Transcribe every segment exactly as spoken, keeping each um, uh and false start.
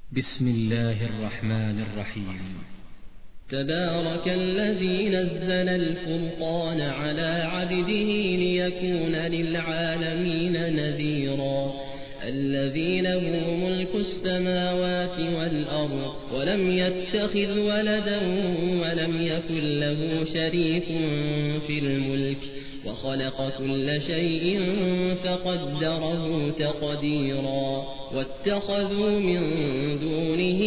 بسم الله الرحمن الرحيم. تبارك الذي نزل الفرقان على عبده ليكون للعالمين نذيرا الذي له ملك السماوات والأرض ولم يتخذ ولدا ولم يكن له شريك في الملك وخلق كل شيء فقدره تقديرا واتخذوا من دونه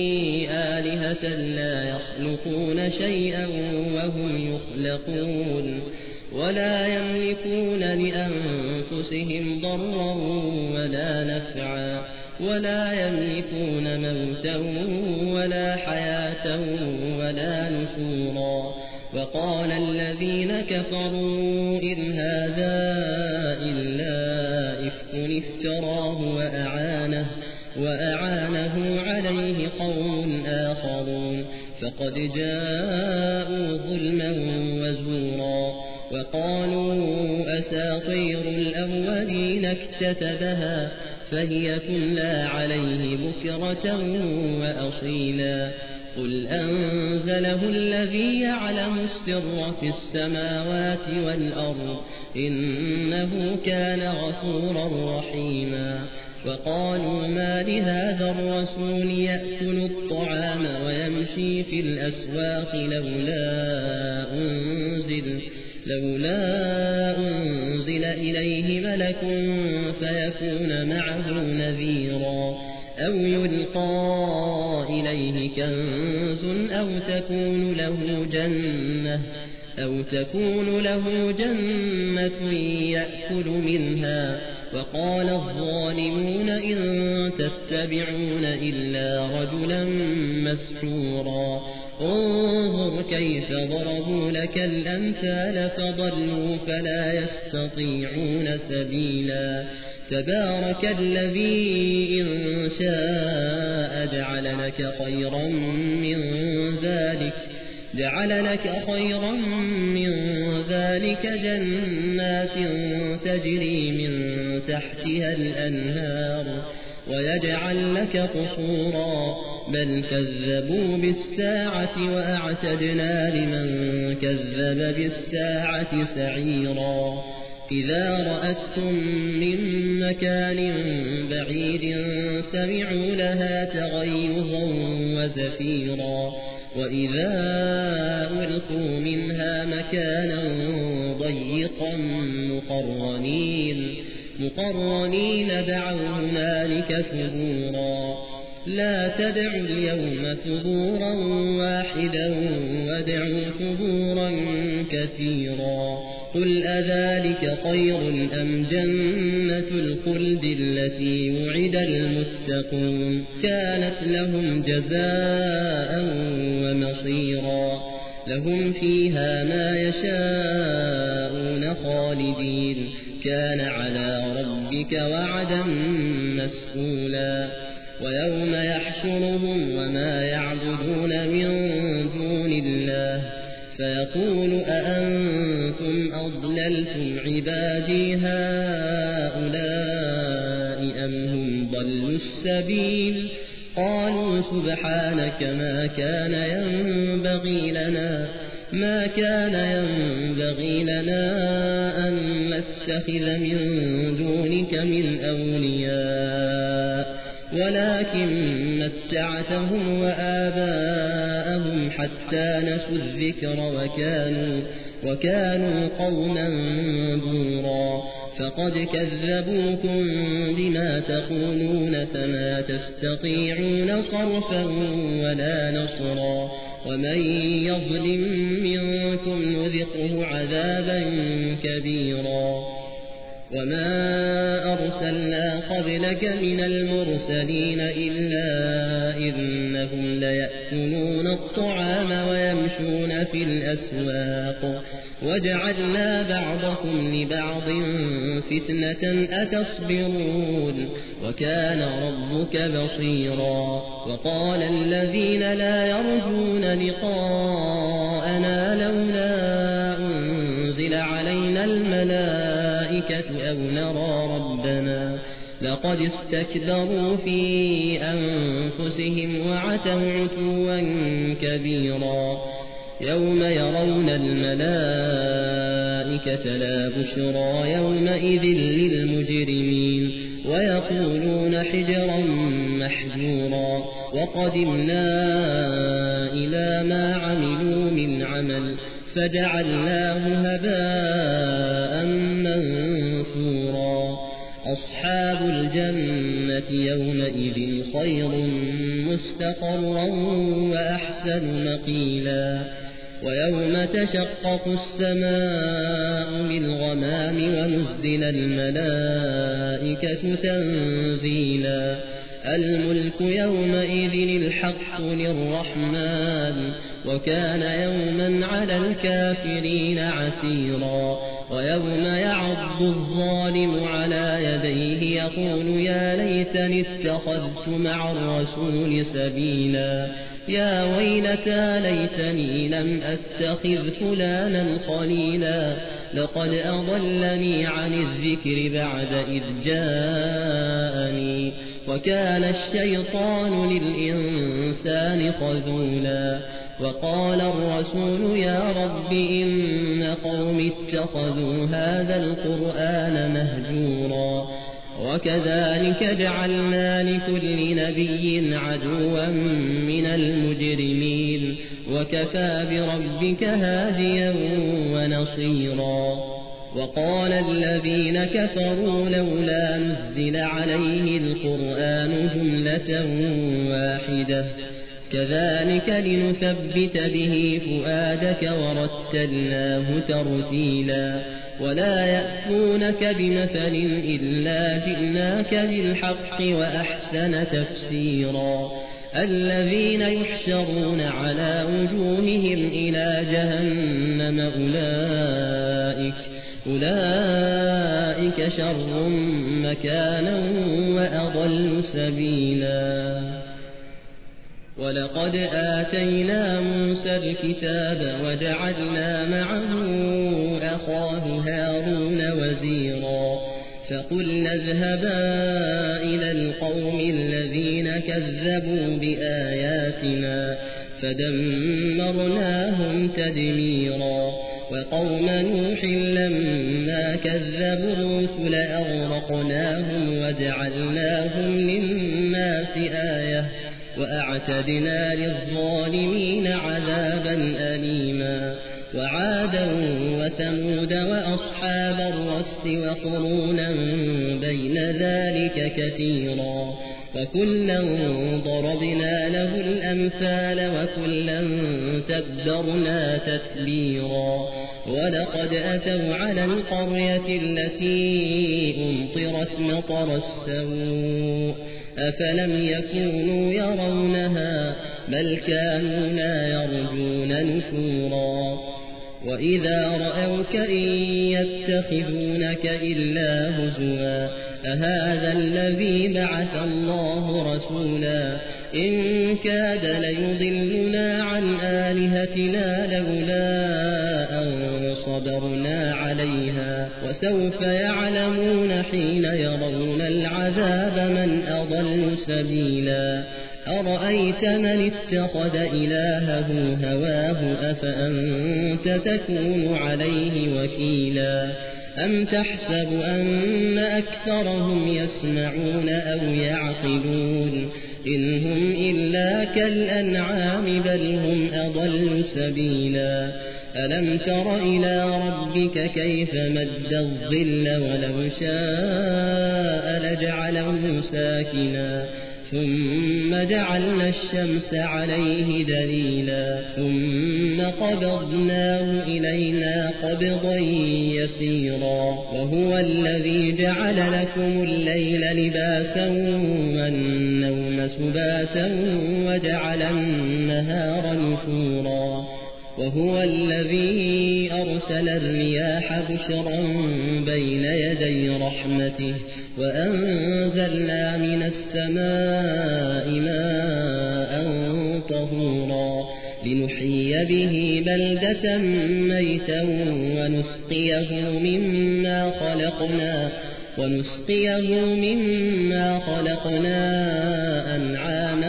آلهة لا يخلقون شيئا وهم يخلقون ولا يملكون لأنفسهم ضرا ولا نفعا ولا يملكون موتا ولا حياة ولا نشورا وقال الذين كفروا إن هذا إلا إفك افتراه وأعانه, وأعانه عليه قوم آخرون فقد جاءوا ظلما وزورا وقالوا أساطير الأولين اكتتبها فهي تملى عليه بكرة وأصيلا قل أنزله الذي يعلم السر في السماوات والأرض إنه كان غفورا رحيما وقالوا ما لهذا الرسول يأكل الطعام ويمشي في الأسواق لولا أنزل, لولا أنزل إليه ملك فيكون معه نذيرا أو يلقى إليه كنز أو تكون له جنة أو تكون له جنة يأكل منها وقال الظالمون إن تتبعون إلا رجلا مسحورا انظر كيف ضربوا لك الأمثال فضلوا فلا يستطيعون سبيلا تبارك الذي إن شاء جعل لك خيرا من ذلك جعل لك خيرا من ذلك جنات تجري من تحتها الأنهار ويجعل لك قصورا بل كذبوا بالساعة وأعتدنا لمن كذب بالساعة سعيرا إذا رأتهم من مكان بعيد سمعوا لها تغيظا وزفيرا وإذا ألقوا منها مكانا ضيقا مقرنين, مقرنين دعوا هنالك ثبورا لا تدعوا اليوم ثبورا واحدا وادعوا ثبورا كثيرا قل أذلك خير أم جنة الخلد التي وعد المتقون كانت لهم جزاء ومصيرا لهم فيها ما يشاءون خالدين كان على ربك وعدا مسئولا ويوم يحشرهم وما يعبدون من دون الله فيقول أأنتم أضللتم عبادي هؤلاء أم هم ضلوا السبيل قالوا سبحانك ما كان ينبغي لنا ما كان ينبغي لنا أن نتخذ من دونك من أولياء ولكن متعتهم وآباءهم حتى نسوا الذكر وكانوا, وكانوا قوما بورا فقد كذبوكم بما تقولون فما تستطيعون صرفا ولا نصرا ومن يظلم منكم نذقه عذابا كبيرا وما أرسلنا قبلك من المرسلين إلا إنهم ليأكلون الطعام ويمشون في الأسواق وجعلنا بعضكم لبعض فتنة أتصبرون وكان ربك بصيرا وقال الذين لا يرجون لقاءنا لولا أنزل علينا الملائكة أو نرى ربنا لقد استكبروا في أنفسهم أنفسهم وعتوا عتوا كبيرا يوم يرون الملائكة لا بشرى يومئذ للمجرمين ويقولون حجرا محجورا وقدمنا إلى ما عملوا من عمل فجعلناه هباء منثورا أصحاب الجنة يومئذ خير مستقرا وأحسن مقيلا ويوم تشقق السماء بالغمام ونزل الملائكة تنزيلا الملك يومئذ الحق للرحمن وكان يوما على الكافرين عسيرا ويوم يعض الظالم على يديه يقول يا ليتني اتخذت مع الرسول سبيلا يا ويلتى ليتني لم أتخذ فلانا خليلا لقد أضلني عن الذكر بعد إذ جاءني وكان الشيطان للإنسان خذولا وقال الرسول يا رب إن قوم اتخذوا هذا القرآن مهجورا وكذلك جعلنا لكل نبي عدوا من المجرمين وكفى بربك هاديا ونصيرا وقال الذين كفروا لولا نزل عليه القرآن جملة واحدة كذلك لنثبت به فؤادك ورتلناه ترتيلا ولا يأتونك بمثل إلا جئناك بالحق وأحسن تفسيرا الذين يحشرون على وجوههم إلى جهنم أولئك أولئك شر مكانا وأضل سبيلا ولقد آتينا موسى الكتاب وجعلنا معه أخاه هارون وزيرا فقلنا اذهبا إلى القوم الذين كذبوا بآياتنا فدمرناهم تدميرا وقوم نوح لما كذبوا الرسل أغرقناهم وجعلناهم للناس آية وأعتدنا للظالمين عذابا أليما وعادا وثمود وأصحاب الرس وقرونا بين ذلك كثيرا وكلا ضربنا له الأمثال وكلا تبرنا تتبيرا ولقد أتوا على القرية التي أمطرت مطر السوء أفلم يكونوا يرونها بل كانوا لا يرجون نشورا وإذا رأوك إن يتخذونك إلا هزوا أهذا الذي بعث الله رسولا إن كاد ليضلنا عن آلهتنا لولا أن صبرنا عليها وسوف يعلمون حين يرون العذاب من أضل سبيلا أرأيت من اتخذ إلهه هواه أفأنت تكون عليه وكيلا أم تحسب أن أكثرهم يسمعون أو يعقلون إن هم إلا كالأنعام بل هم أضل سبيلا ألم تر إلى ربك كيف مد الظل ولو شاء لجعله ساكنا ثم جعلنا الشمس عليه دليلا ثم قبضناه إلينا قبضا يسيرا وهو الذي جعل لكم الليل لباسا والنوم سباتا وجعل النهار نشورا وهو الذي أرسل الرياح بشرا بين يدي رحمته وأنزلنا من السماء ماء طهورا لنحيي به بلدة ميتا ونسقيه مما خلقنا ونسقيه مما خلقنا أنعاما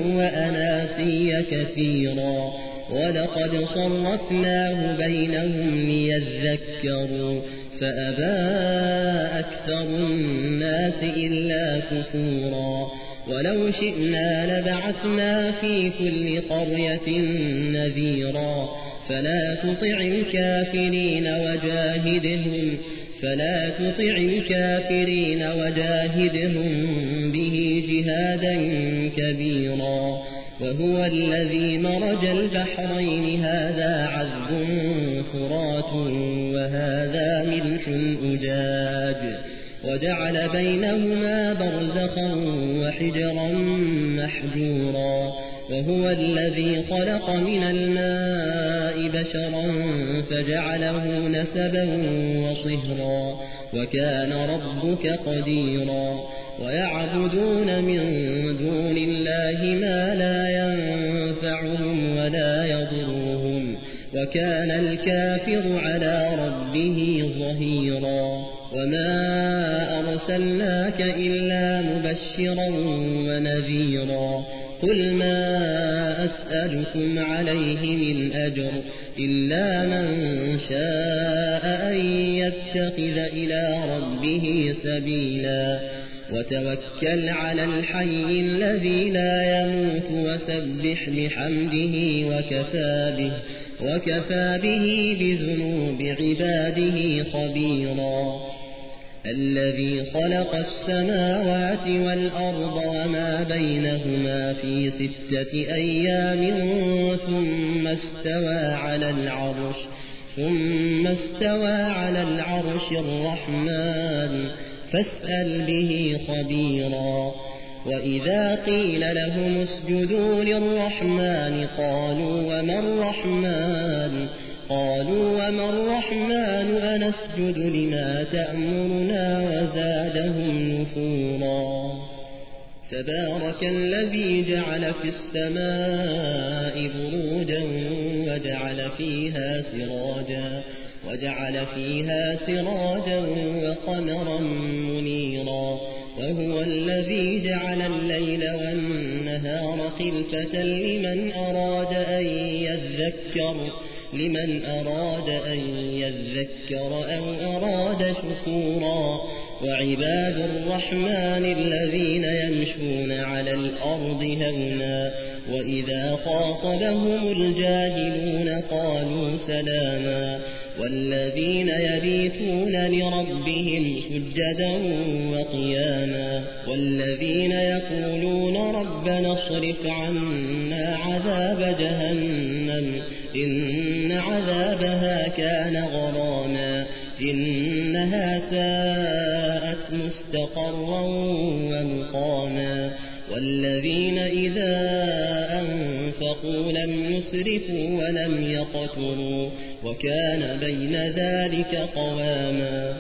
وأناسيا كثيرا ولقد صرفناه بينهم ليذكروا فأبى أكثر الناس إلا كفورا ولو شئنا لبعثنا في كل قرية نذيرا فلا تطع الكافرين وجاهدهم فلا تطع الكافرين وجاهدهم به جهادا كبيرا وهو الذي مرج البحرين هذا عذب فرات وهذا ملح أجاج وجعل بينهما برزخا وحجرا محجورا وهو الذي خلق من الماء بشرا فجعله نسبا وصهرا وكان ربك قديرا ويعبدون من دون الله ما لا ينفعهم ولا يضرهم وكان الكافر على ربه ظهيرا وما أرسلناك إلا مبشرا ونذيرا قل ما أسألكم عليه من أجر إلا من شاء أن يتخذ إلى ربه سبيلا وتوكل على الحي الذي لا يموت وسبح بحمده وكفى به, وكفى به بذنوب عباده خبيرا الذي خلق السماوات والأرض وما بينهما في ستة أيام ثم استوى على العرش ثم استوى على العرش الرحمن فاسأل به خبيرا وإذا قيل لهم اسجدوا للرحمن قالوا وما الرحمن قالوا وما الرحمن أنسجد لما تأمرنا وزادهم نفورا تبارك الذي جعل في السماء بروجا وجعل فيها سراجا وجعل فيها سراجا وقمرا منيرا وهو الذي جعل الليل والنهار خلفة لمن أراد أن يذكر لمن أراد أن يذكر أو أراد شكورا وعباد الرحمن الذين يمشون على الأرض هونا وإذا خاطبهم الجاهلون قالوا سلاما والذين يبيتون لربهم سجدا وقياما والذين يقولون ربنا اصرف عنا عذاب جهنم إن عذابها كان غراما إنها ساءت مستقرا ومقاما والذين إذا أنفقوا لم يسرفوا ولم يقتروا وكان بين ذلك قواما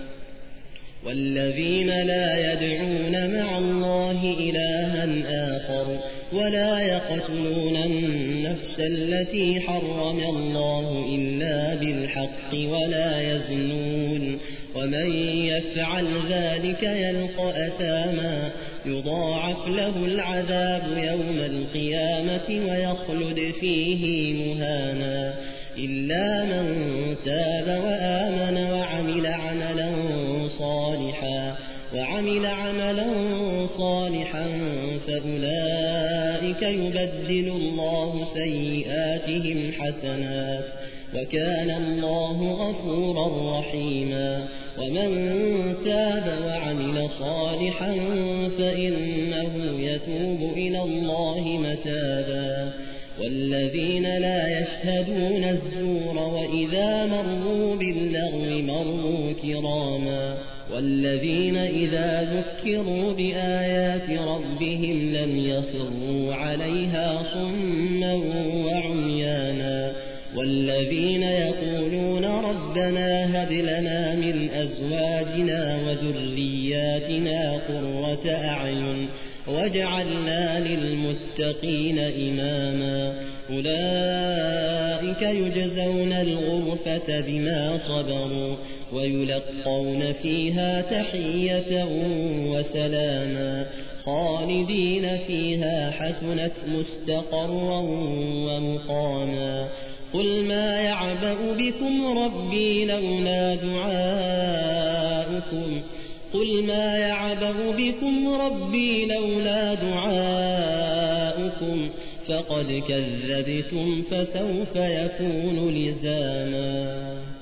والذين لا يدعون مع الله إلها آخر ولا يقتلون النفس التي حرم الله إلا بالحق ولا يزنون ومن يفعل ذلك يلقى أثاما يضاعف له العذاب يوم القيامة ويخلد فيه مهانا إلا من تاب وآمن وعمل عملا صالحا وعمل عملا صالحا فأولئك يبدل الله سيئاتهم حسنات وكان الله غفورا رحيما ومن تاب وعمل صالحا فإنه يتوب إلى الله متابا والذين لا يشهدون الزور وإذا مروا باللغو مروا كراما والذين إذا ذكروا بآيات ربهم لم يخروا عليها صما وعميانا والذين يقولون ربنا هب لنا من أزواجنا وذرياتنا قرة أعين واجعلنا للمتقين إماما أولئك يجزون الغرفة بما صبروا ويلقون فيها تحية وسلاما خالدين فيها حسنت مستقرا ومقاما قل ما يعبأ بكم ربي لولا دعاؤكم قل ما يعبأ بكم ربي لولا دعاؤكم فقد كذبتم فسوف يكون لزاما.